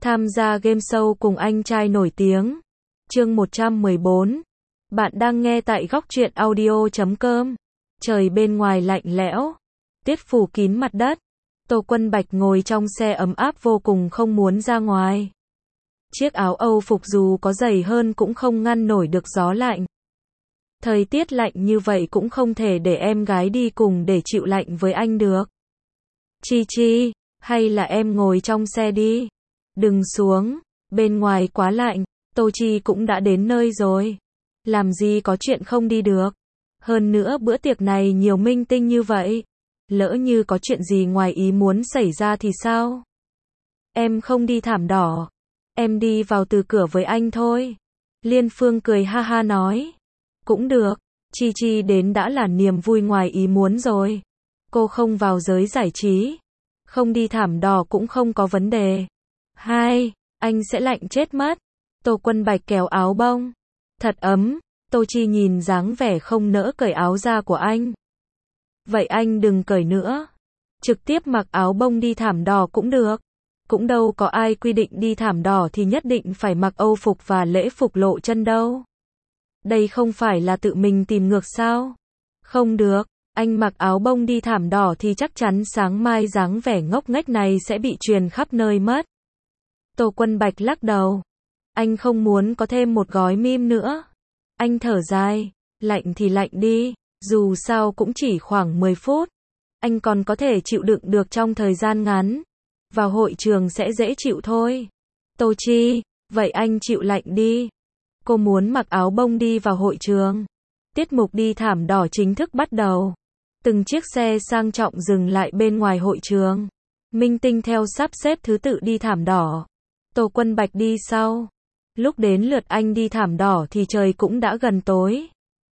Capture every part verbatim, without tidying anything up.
Tham gia game show cùng anh trai nổi tiếng. Chương một trăm mười bốn. Bạn đang nghe tại góc truyện audio chấm com. Trời bên ngoài lạnh lẽo, tuyết phủ kín mặt đất. Tô Quân Bạch ngồi trong xe ấm áp vô cùng không muốn ra ngoài. Chiếc áo Âu phục dù có dày hơn cũng không ngăn nổi được gió lạnh. Thời tiết lạnh như vậy cũng không thể để em gái đi cùng để chịu lạnh với anh được. Chi Chi, hay là em ngồi trong xe đi. Đừng xuống, bên ngoài quá lạnh. Tô Chi cũng đã đến nơi rồi. Làm gì có chuyện không đi được. Hơn nữa bữa tiệc này nhiều minh tinh như vậy. Lỡ như có chuyện gì ngoài ý muốn xảy ra thì sao? Em không đi thảm đỏ. Em đi vào từ cửa với anh thôi. Liên Phương cười ha ha nói. Cũng được, Chi Chi đến đã là niềm vui ngoài ý muốn rồi. Cô không vào giới giải trí. Không đi thảm đỏ cũng không có vấn đề. Hai, anh sẽ lạnh chết mất. Tô Quân Bạch kéo áo bông. Thật ấm. Tô Chi nhìn dáng vẻ không nỡ cởi áo ra của anh. Vậy anh đừng cởi nữa. Trực tiếp mặc áo bông đi thảm đỏ cũng được. Cũng đâu có ai quy định đi thảm đỏ thì nhất định phải mặc Âu phục và lễ phục lộ chân đâu. Đây không phải là tự mình tìm ngược sao? Không được, anh mặc áo bông đi thảm đỏ thì chắc chắn sáng mai dáng vẻ ngốc nghếch này sẽ bị truyền khắp nơi mất. Tô Quân Bạch lắc đầu. Anh không muốn có thêm một gói mim nữa. Anh thở dài, lạnh thì lạnh đi, dù sao cũng chỉ khoảng mười phút. Anh còn có thể chịu đựng được trong thời gian ngắn. Vào hội trường sẽ dễ chịu thôi. Tô Chi, vậy anh chịu lạnh đi. Cô muốn mặc áo bông đi vào hội trường. Tiết mục đi thảm đỏ chính thức bắt đầu. Từng chiếc xe sang trọng dừng lại bên ngoài hội trường. Minh tinh theo sắp xếp thứ tự đi thảm đỏ. Tô Quân Bạch đi sau. Lúc đến lượt anh đi thảm đỏ thì trời cũng đã gần tối.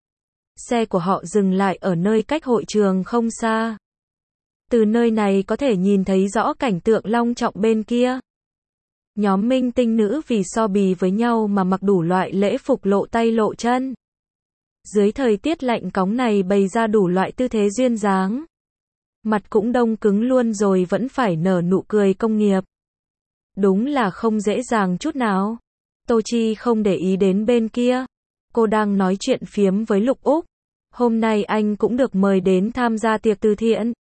Xe của họ dừng lại ở nơi cách hội trường không xa. Từ nơi này có thể nhìn thấy rõ cảnh tượng long trọng bên kia. Nhóm minh tinh nữ vì so bì với nhau mà mặc đủ loại lễ phục lộ tay lộ chân. Dưới thời tiết lạnh cóng này bày ra đủ loại tư thế duyên dáng. Mặt cũng đông cứng luôn rồi vẫn phải nở nụ cười công nghiệp. Đúng là không dễ dàng chút nào. Tô Chi không để ý đến bên kia. Cô đang nói chuyện phiếm với Lục Úc. Hôm nay anh cũng được mời đến tham gia tiệc từ thiện.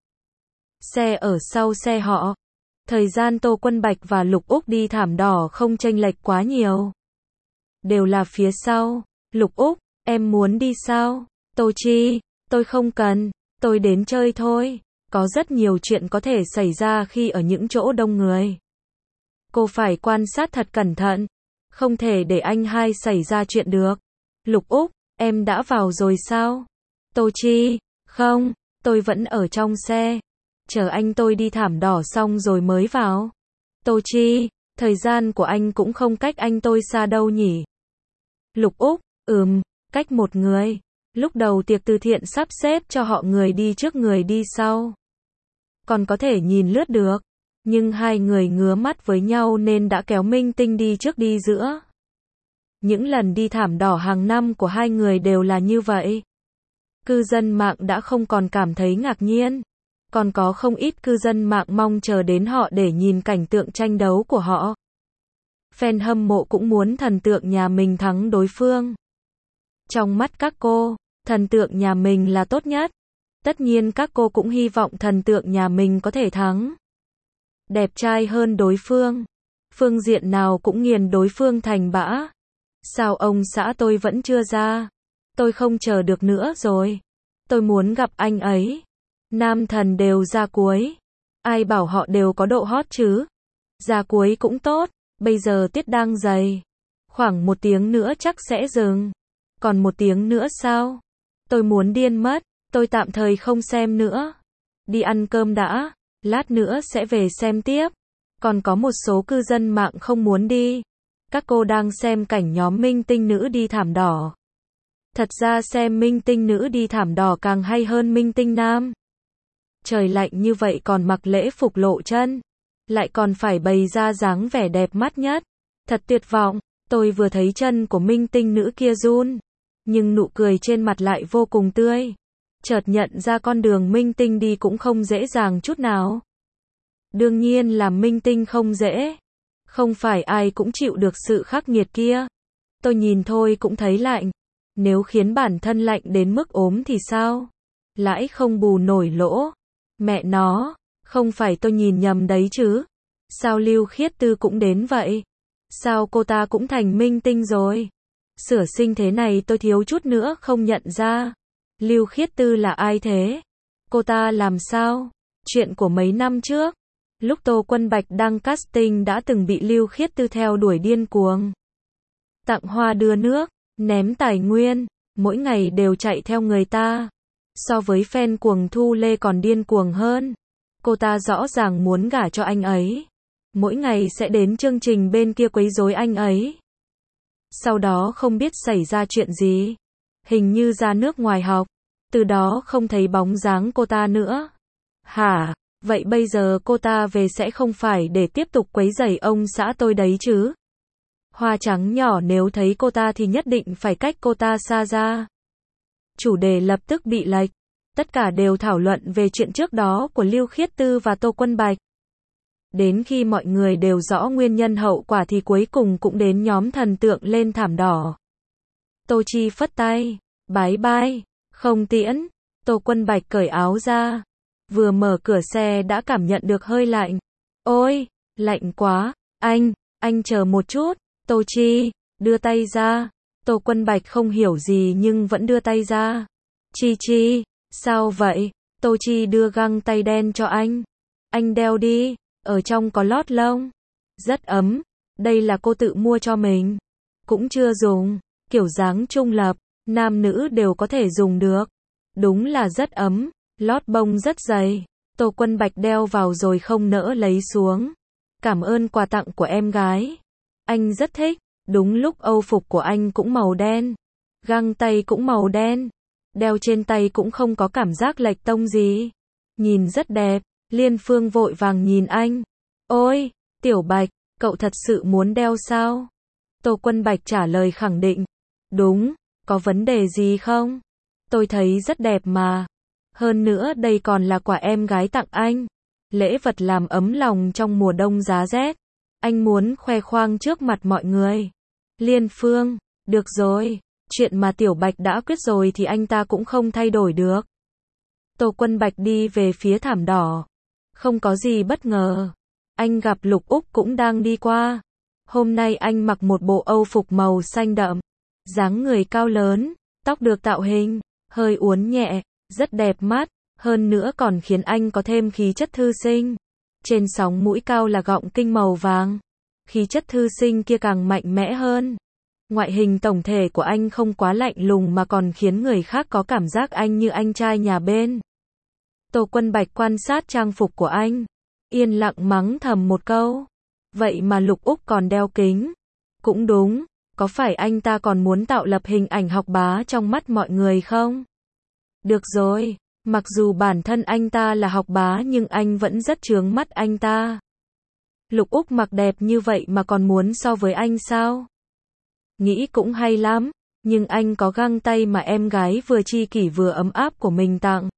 Xe ở sau xe họ. Thời gian Tô Quân Bạch và Lục Úc đi thảm đỏ không chênh lệch quá nhiều. Đều là phía sau. Lục Úc, em muốn đi sao? Tô Chi, tôi không cần, tôi đến chơi thôi. Có rất nhiều chuyện có thể xảy ra khi ở những chỗ đông người. Cô phải quan sát thật cẩn thận. Không thể để anh hai xảy ra chuyện được. Lục Úc, em đã vào rồi sao? Tô Chi, không, tôi vẫn ở trong xe. Chờ anh tôi đi thảm đỏ xong rồi mới vào. Tô Chi, thời gian của anh cũng không cách anh tôi xa đâu nhỉ? Lục Úc, ừm, cách một người. Lúc đầu tiệc từ thiện sắp xếp cho họ người đi trước người đi sau. Còn có thể nhìn lướt được. Nhưng hai người ngứa mắt với nhau nên đã kéo minh tinh đi trước đi giữa. Những lần đi thảm đỏ hàng năm của hai người đều là như vậy. Cư dân mạng đã không còn cảm thấy ngạc nhiên. Còn có không ít cư dân mạng mong chờ đến họ để nhìn cảnh tượng tranh đấu của họ. Fan hâm mộ cũng muốn thần tượng nhà mình thắng đối phương. Trong mắt các cô, thần tượng nhà mình là tốt nhất. Tất nhiên các cô cũng hy vọng thần tượng nhà mình có thể thắng. Đẹp trai hơn đối phương. Phương diện nào cũng nghiền đối phương thành bã. Sao ông xã tôi vẫn chưa ra? Tôi không chờ được nữa rồi. Tôi muốn gặp anh ấy. Nam thần đều ra cuối. Ai bảo họ đều có độ hot chứ? Ra cuối cũng tốt. Bây giờ tiết đang dày. Khoảng một tiếng nữa chắc sẽ dừng. Còn một tiếng nữa sao? Tôi muốn điên mất. Tôi tạm thời không xem nữa. Đi ăn cơm đã. Lát nữa sẽ về xem tiếp. Còn có một số cư dân mạng không muốn đi. Các cô đang xem cảnh nhóm minh tinh nữ đi thảm đỏ. Thật ra xem minh tinh nữ đi thảm đỏ càng hay hơn minh tinh nam. Trời lạnh như vậy còn mặc lễ phục lộ chân. Lại còn phải bày ra dáng vẻ đẹp mắt nhất. Thật tuyệt vọng. Tôi vừa thấy chân của minh tinh nữ kia run. Nhưng nụ cười trên mặt lại vô cùng tươi. Chợt nhận ra con đường minh tinh đi cũng không dễ dàng chút nào. Đương nhiên làm minh tinh không dễ. Không phải ai cũng chịu được sự khắc nghiệt kia. Tôi nhìn thôi cũng thấy lạnh. Nếu khiến bản thân lạnh đến mức ốm thì sao? Lãi không bù nổi lỗ. Mẹ nó, không phải tôi nhìn nhầm đấy chứ? Sao Lưu Khiết Tư cũng đến vậy? Sao cô ta cũng thành minh tinh rồi? Sửa sinh thế này tôi thiếu chút nữa không nhận ra. Lưu Khiết Tư là ai thế? Cô ta làm sao? Chuyện của mấy năm trước. Lúc Tô Quân Bạch đăng casting đã từng bị Lưu Khiết Tư theo đuổi điên cuồng. Tặng hoa đưa nước, ném tài nguyên, mỗi ngày đều chạy theo người ta. So với fan cuồng Thu Lê còn điên cuồng hơn. Cô ta rõ ràng muốn gả cho anh ấy. Mỗi ngày sẽ đến chương trình bên kia quấy rối anh ấy. Sau đó không biết xảy ra chuyện gì. Hình như ra nước ngoài học. Từ đó không thấy bóng dáng cô ta nữa. Hả? Vậy bây giờ cô ta về sẽ không phải để tiếp tục quấy rầy ông xã tôi đấy chứ? Hoa trắng nhỏ nếu thấy cô ta thì nhất định phải cách cô ta xa ra. Chủ đề lập tức bị lệch. Tất cả đều thảo luận về chuyện trước đó của Lưu Khiết Tư và Tô Quân Bạch. Đến khi mọi người đều rõ nguyên nhân hậu quả thì cuối cùng cũng đến nhóm thần tượng lên thảm đỏ. Tô Chi phất tay, bái bai, không tiễn. Tô Quân Bạch cởi áo ra. Vừa mở cửa xe đã cảm nhận được hơi lạnh. Ôi, lạnh quá, anh, anh chờ một chút. Tô Chi, đưa tay ra. Tô Quân Bạch không hiểu gì nhưng vẫn đưa tay ra. Chi Chi, sao vậy? Tô Chi đưa găng tay đen cho anh. Anh đeo đi, ở trong có lót lông. Rất ấm, đây là cô tự mua cho mình. Cũng chưa dùng, kiểu dáng trung lập, nam nữ đều có thể dùng được. Đúng là rất ấm, lót bông rất dày. Tô Quân Bạch đeo vào rồi không nỡ lấy xuống. Cảm ơn quà tặng của em gái. Anh rất thích, đúng lúc âu phục của anh cũng màu đen. Găng tay cũng màu đen. Đeo trên tay cũng không có cảm giác lệch tông gì. Nhìn rất đẹp. Liên Phương vội vàng nhìn anh. Ôi, Tiểu Bạch, cậu thật sự muốn đeo sao? Tô Quân Bạch trả lời khẳng định. Đúng, có vấn đề gì không? Tôi thấy rất đẹp mà. Hơn nữa đây còn là quà em gái tặng anh. Lễ vật làm ấm lòng trong mùa đông giá rét. Anh muốn khoe khoang trước mặt mọi người. Liên Phương, được rồi. Chuyện mà Tiểu Bạch đã quyết rồi thì anh ta cũng không thay đổi được. Tô Quân Bạch đi về phía thảm đỏ. Không có gì bất ngờ. Anh gặp Lục Úc cũng đang đi qua. Hôm nay anh mặc một bộ âu phục màu xanh đậm. Dáng người cao lớn, tóc được tạo hình, hơi uốn nhẹ, rất đẹp mắt. Hơn nữa còn khiến anh có thêm khí chất thư sinh. Trên sóng mũi cao là gọng kinh màu vàng. Khí chất thư sinh kia càng mạnh mẽ hơn. Ngoại hình tổng thể của anh không quá lạnh lùng mà còn khiến người khác có cảm giác anh như anh trai nhà bên. Tô Quân Bạch quan sát trang phục của anh. Yên lặng mắng thầm một câu. Vậy mà Lục Úc còn đeo kính. Cũng đúng, có phải anh ta còn muốn tạo lập hình ảnh học bá trong mắt mọi người không? Được rồi, mặc dù bản thân anh ta là học bá nhưng anh vẫn rất chướng mắt anh ta. Lục Úc mặc đẹp như vậy mà còn muốn so với anh sao? Nghĩ cũng hay lắm, nhưng anh có găng tay mà em gái vừa chi kỷ vừa ấm áp của mình tặng.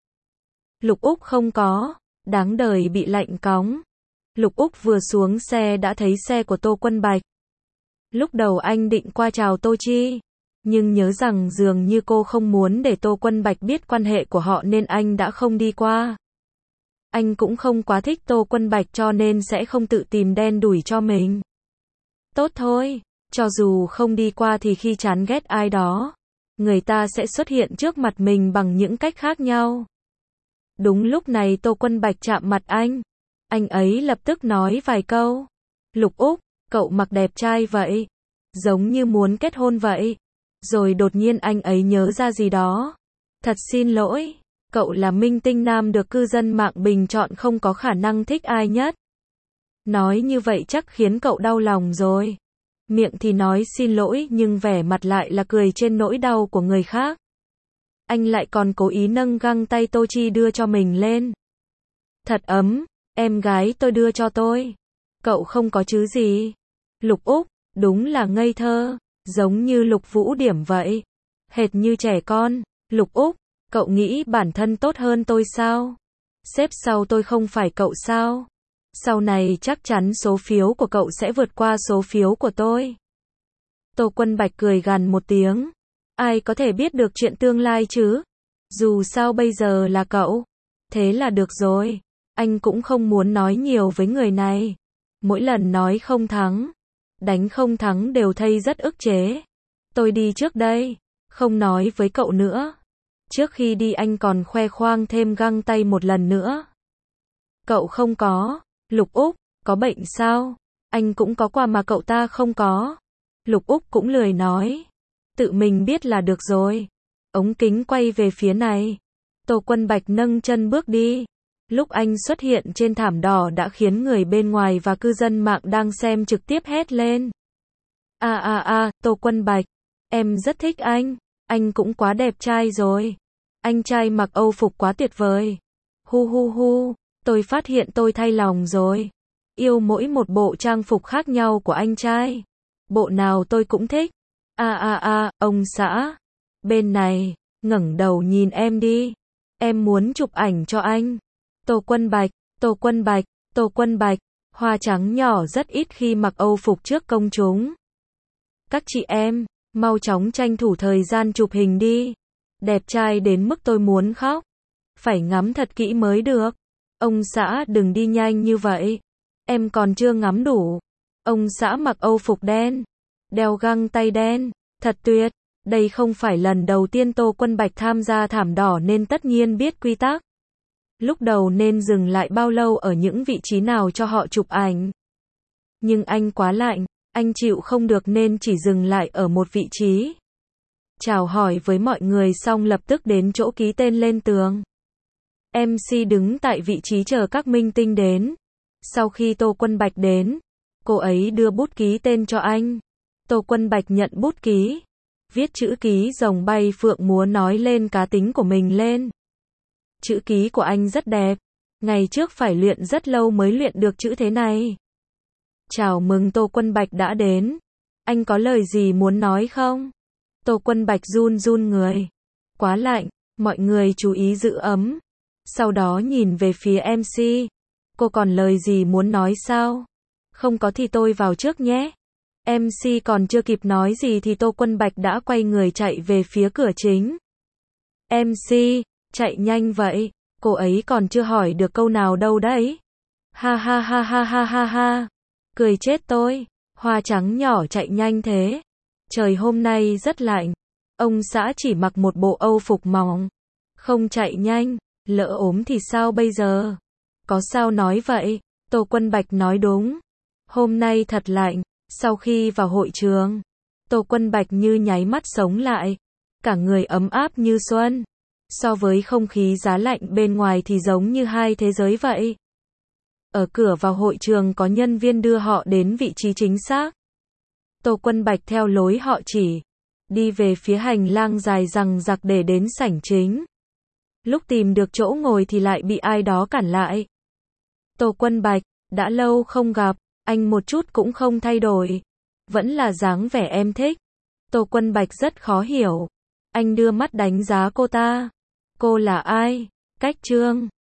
Lục Úc không có, đáng đời bị lạnh cóng. Lục Úc vừa xuống xe đã thấy xe của Tô Quân Bạch. Lúc đầu anh định qua chào Tô Chi, nhưng nhớ rằng dường như cô không muốn để Tô Quân Bạch biết quan hệ của họ nên anh đã không đi qua. Anh cũng không quá thích Tô Quân Bạch cho nên sẽ không tự tìm đen đủi cho mình. Tốt thôi, cho dù không đi qua thì khi chán ghét ai đó, người ta sẽ xuất hiện trước mặt mình bằng những cách khác nhau. Đúng lúc này Tô Quân Bạch chạm mặt anh. Anh ấy lập tức nói vài câu. Lục Úc, cậu mặc đẹp trai vậy. Giống như muốn kết hôn vậy. Rồi đột nhiên anh ấy nhớ ra gì đó. Thật xin lỗi, cậu là minh tinh nam được cư dân mạng bình chọn không có khả năng thích ai nhất. Nói như vậy chắc khiến cậu đau lòng rồi. Miệng thì nói xin lỗi nhưng vẻ mặt lại là cười trên nỗi đau của người khác. Anh lại còn cố ý nâng găng tay Tô Chi đưa cho mình lên. Thật ấm, em gái tôi đưa cho tôi. Cậu không có chứ gì. Lục Úc, đúng là ngây thơ, giống như Lục Vũ Điểm vậy. Hệt như trẻ con. Lục Úc, cậu nghĩ bản thân tốt hơn tôi sao? Xếp sau tôi không phải cậu sao? Sau này chắc chắn số phiếu của cậu sẽ vượt qua số phiếu của tôi. Tô Quân Bạch cười gằn một tiếng. Ai có thể biết được chuyện tương lai chứ? Dù sao bây giờ là cậu. Thế là được rồi. Anh cũng không muốn nói nhiều với người này. Mỗi lần nói không thắng, đánh không thắng đều thấy rất ức chế. Tôi đi trước đây. Không nói với cậu nữa. Trước khi đi anh còn khoe khoang thêm găng tay một lần nữa. Cậu không có. Lục Úc, có bệnh sao? Anh cũng có quà mà cậu ta không có. Lục Úc cũng lười nói. Tự mình biết là được rồi. Ống kính quay về phía này. Tô Quân Bạch nâng chân bước đi. Lúc anh xuất hiện trên thảm đỏ đã khiến người bên ngoài và cư dân mạng đang xem trực tiếp hét lên. A a a, Tô Quân Bạch. Em rất thích anh. Anh cũng quá đẹp trai rồi. Anh trai mặc Âu phục quá tuyệt vời. Hu hu hu. Tôi phát hiện tôi thay lòng rồi. Yêu mỗi một bộ trang phục khác nhau của anh trai. Bộ nào tôi cũng thích. A a a, ông xã. Bên này, ngẩng đầu nhìn em đi. Em muốn chụp ảnh cho anh. Tô Quân Bạch, Tô Quân Bạch, Tô Quân Bạch. Hoa trắng nhỏ rất ít khi mặc Âu phục trước công chúng. Các chị em, mau chóng tranh thủ thời gian chụp hình đi. Đẹp trai đến mức tôi muốn khóc. Phải ngắm thật kỹ mới được. Ông xã đừng đi nhanh như vậy. Em còn chưa ngắm đủ. Ông xã mặc Âu phục đen. Đeo găng tay đen. Thật tuyệt. Đây không phải lần đầu tiên Tô Quân Bạch tham gia thảm đỏ nên tất nhiên biết quy tắc. Lúc đầu nên dừng lại bao lâu ở những vị trí nào cho họ chụp ảnh. Nhưng anh quá lạnh. Anh chịu không được nên chỉ dừng lại ở một vị trí. Chào hỏi với mọi người xong lập tức đến chỗ ký tên lên tường. em xê đứng tại vị trí chờ các minh tinh đến. Sau khi Tô Quân Bạch đến, cô ấy đưa bút ký tên cho anh. Tô Quân Bạch nhận bút ký. Viết chữ ký rồng bay phượng múa nói lên cá tính của mình lên. Chữ ký của anh rất đẹp. Ngày trước phải luyện rất lâu mới luyện được chữ thế này. Chào mừng Tô Quân Bạch đã đến. Anh có lời gì muốn nói không? Tô Quân Bạch run run người. Quá lạnh, mọi người chú ý giữ ấm. Sau đó nhìn về phía em xê. Cô còn lời gì muốn nói sao? Không có thì tôi vào trước nhé. em xê còn chưa kịp nói gì thì Tô Quân Bạch đã quay người chạy về phía cửa chính. em xê, chạy nhanh vậy, cô ấy còn chưa hỏi được câu nào đâu đấy. Ha ha ha ha ha ha ha. Cười chết tôi, hoa trắng nhỏ chạy nhanh thế. Trời hôm nay rất lạnh. Ông xã chỉ mặc một bộ Âu phục mỏng. Không chạy nhanh, lỡ ốm thì sao bây giờ? Có sao nói vậy? Tô Quân Bạch nói đúng. Hôm nay thật lạnh. Sau khi vào hội trường, Tô Quân Bạch như nháy mắt sống lại. Cả người ấm áp như xuân. So với không khí giá lạnh bên ngoài thì giống như hai thế giới vậy. Ở cửa vào hội trường có nhân viên đưa họ đến vị trí chính xác. Tô Quân Bạch theo lối họ chỉ, đi về phía hành lang dài dằng dặc để đến sảnh chính. Lúc tìm được chỗ ngồi thì lại bị ai đó cản lại. Tô Quân Bạch, đã lâu không gặp, anh một chút cũng không thay đổi. Vẫn là dáng vẻ em thích. Tô Quân Bạch rất khó hiểu. Anh đưa mắt đánh giá cô ta. Cô là ai? Cách Trương.